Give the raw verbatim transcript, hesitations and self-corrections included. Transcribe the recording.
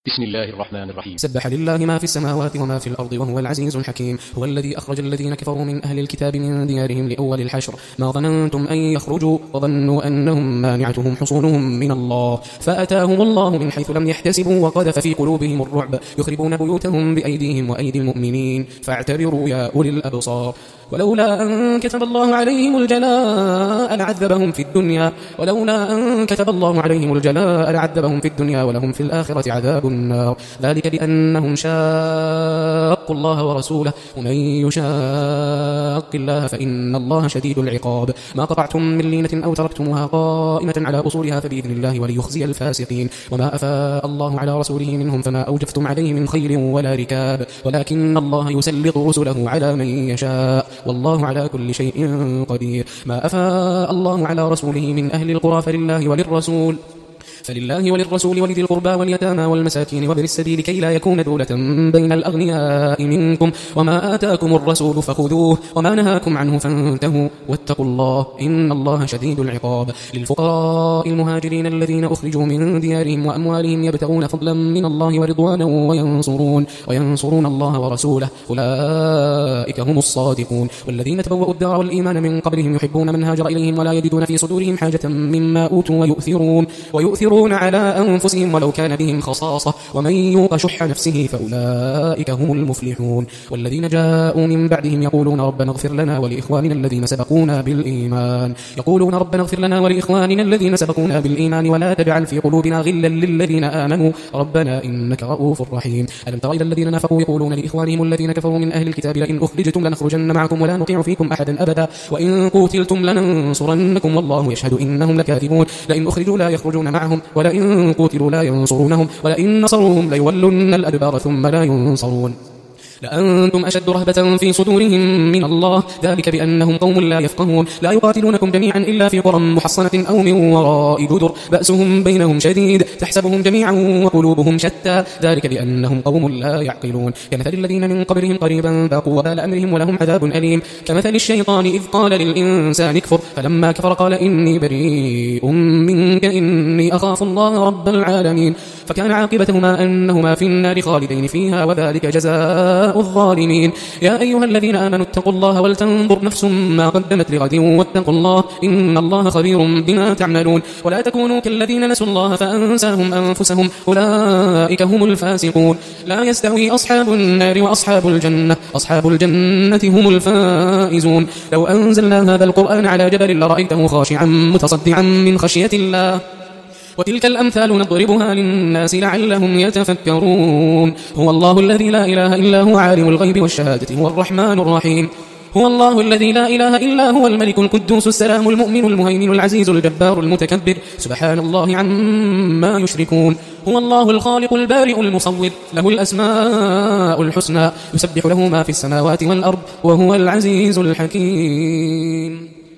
بسم الله الرحمن الرحيم. سبح لله ما في السماوات وما في الأرض وهو العزيز الحكيم. هو الذي أخرج الذين كفروا من أهل الكتاب من ديارهم لأول الحشر ما ظننتم أن يخرجوا وظنوا أنهم مانعتهم حصولهم من الله فأتاهم الله من حيث لم يحتسبوا وقذف في قلوبهم الرعب يخربون بيوتهم بأيديهم وأيدي المؤمنين فاعتبروا يا أولي الأبصار. ولولا أن كتب الله عليهم الجلاء لعذبهم في الدنيا ولولا أن كتب الله عليهم الجلاء لعذبهم في الدنيا ولهم في الآخرة عذاب النار ذلك بأنهم شاقوا الله ورسوله ومن يشاق الله فإن الله شديد العقاب. ما قطعتم من لينة أو تركتموها قائمة على أصولها فبإذن الله وليخزي الفاسقين. وما أفاء الله على رسوله منهم فما أوجفتم عليه من خيل ولا ركاب ولكن الله يسلط رسله على من يشاء والله على كل شيء قدير. ما أفاء الله على رسوله من أهل القرى فلله وللرسول فلله وللرسول ولذي القربى واليتامى والمساكين وابن السبيل كي لا يكون دولة بين الأغنياء منكم وما آتاكم الرسول فخذوه وما نهاكم عنه فانتهوا واتقوا الله إن الله شديد العقاب. للفقراء المهاجرين الذين أخرجوا من ديارهم وأموالهم يبتغون فضلا من الله ورضوانا وينصرون, وينصرون الله ورسوله أولئك هم الصادقون. والذين تبوأوا الدار والإيمان من قبلهم يحبون من هاجر إليهم ولا يجدون في صدورهم حاجة مما أوتوا ويؤثرون ويؤثرون على أنفسهم ولو كان بهم خصاصة ومن يوق شح نفسه فأولئك هم المفلحون. والذين جاءوا من بعدهم يقولون ربنا اغفر لنا ولإخواننا الذين سبقونا بالإيمان يقولون ربنا اغفر لنا ولإخواننا الذين سبقونا بالإيمان ولا تجعل في قلوبنا غلا للذين آمنوا ربنا إنك رؤوف رحيم. ألم تر إلى الذين نافقوا يقولون لإخوانهم الذين كفروا من أهل الكتاب لئن أخرجتم لنخرجن معكم ولا نطيع فيكم أحدا أبدا وإن قوتلتم لننصرنكم والله يشهد إنهم لكاذبون. لئن أخرجوا لا يخرجون معهم ولئن قتلوا لا ينصرونهم ولئن نصروهم ليولن الأدبار ثم لا ينصرون لأنتم أشد رهبة في صدورهم من الله ذلك بأنهم قوم لا يفقهون. لا يقاتلونكم جميعا إلا في قرى محصنة أو من وراء جدر بأسهم بينهم شديد تحسبهم جميعا وقلوبهم شتى ذلك بأنهم قوم لا يعقلون. كمثل الذين من قبلهم قريبا ذاقوا وبال أمرهم ولهم عذاب أليم. كمثل الشيطان إذ قال للإنسان اكفر فلما كفر قال إني بريء منك إني أخاف الله رب العالمين فكان عاقبتهما أنهما في النار خالدين فيها وذلك جزاء الظالمين. يا أيها الذين آمنوا اتقوا الله ولتنظر نفس ما قدمت لغد واتقوا الله إن الله خبير بما تعملون. ولا تكونوا كالذين نسوا الله فأنساهم أنفسهم أولئك هم الفاسقون. لا يستوي أصحاب النار وأصحاب الجنة أصحاب الجنة هم الفائزون. لو أنزلنا هذا القرآن على جبل لرأيته خاشعا متصدعا من خشية الله وتلك الأمثال نضربها للناس لعلهم يتفكرون. هو الله الذي لا إله إلا هو عالم الغيب والشهادة هو الرحمن الرحيم. هو الله الذي لا إله إلا هو الملك القدوس السلام المؤمن المهيمن العزيز الجبار المتكبر سبحان الله عما يشركون. هو الله الخالق البارئ المصور له الأسماء الحسنى يسبح له ما في السماوات والأرض وهو العزيز الحكيم.